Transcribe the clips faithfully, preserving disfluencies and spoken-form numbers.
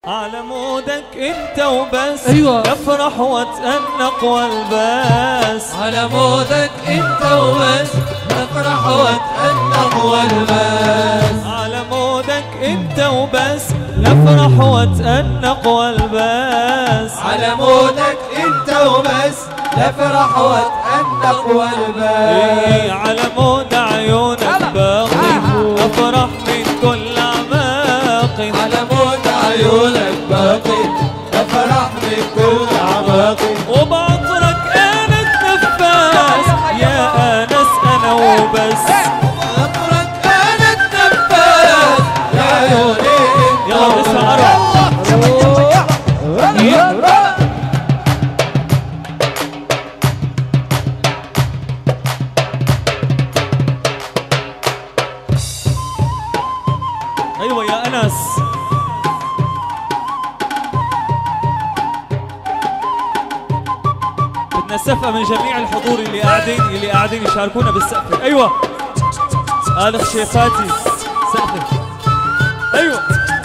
على مودك انت وبس. ايوه افرح واتأنق والبس. على مودك انت وبس. افرح واتأنق والبس. على مودك انت وبس. افرح واتأنق والبس. على مودك انت وبس. افرح واتأنق والبس. على مود عيونك باقي افرح من كل اعماقي. على مود عيونك باقي افرح من كل اعماقي. وبعطرك انا النفاس يا انس انا وبس. بعطرك انا النفاس يا عيوني انت. يلا نسمع اروح. ايوه يا انس. بدنا سقفة من جميع الحضور اللي قاعدين اللي قاعدين يشاركونا بالسقفة. ايوه آلخ شيفاتي سقفة. ايوه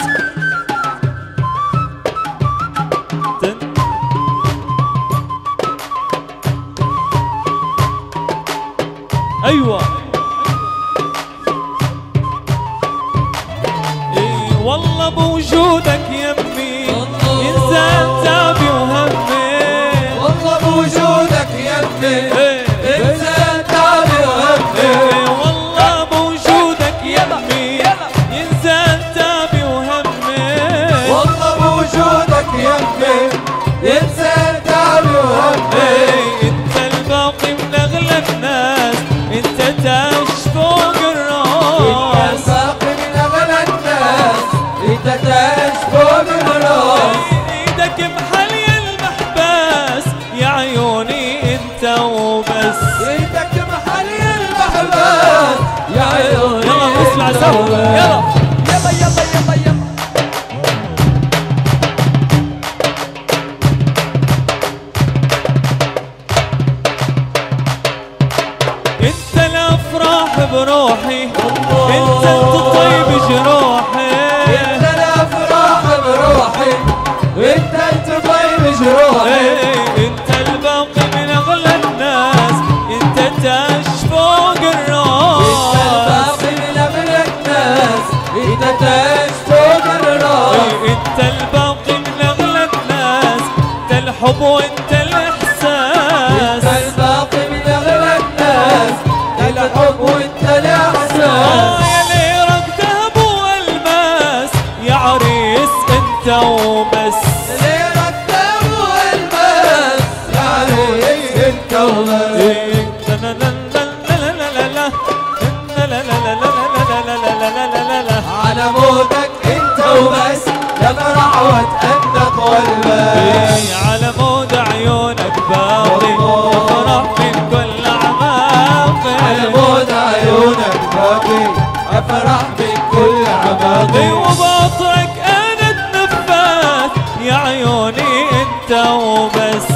تن. ايوه ايه والله بوجودك يمي انسان تعبي وهمي. والله بوجودك يمي إيه. انسان تعبي وهمي. إيه والله بوجودك يمي انسان تعبي وهمي. والله بوجودك يمي انسان تعبي وهمي. إيه انت الباقي من اغلى الناس. انت تاج فوق الراس. انت الباقي من اغلى الناس. انت تاج فوق الراس. ايدك محلي المحباس يا عيوني انت وبس. ايدك محلي المحباس يا عيوني. يلا نسمع سوا. يلا يلا يلا يلا يلا. انت الافراح بروحي. انت تطيب جروحي. انت الافراح بروحي. انت تطيب جروحي. إيه انت الباقي من اغلى الناس. انت تاج فوق الراس. انت الباقي من اغلى الناس. انت تاج فوق الراس. إيه انت الباقي من اغلى الناس. انت الحب وانت الاحساس. انت الباقي من اغلى الناس. انت الحب وانت الاحساس. اه يا ليرك ذهب والماس يا عريس انت وبس. ليرك ذهب والماس يا عريس انت وبس. إيه لا لا لا لا لا لا لا لا لا لا لا لا لا لا لا. على مودك انت وبس. يفرح واتأنق والبس. إيه على مود عيونك باقي افرح من كل اعماقي. على مود عيونك باقي افرح من كل عماقي. إيه وبعطرك انا النفاث يا عيوني انت وبس.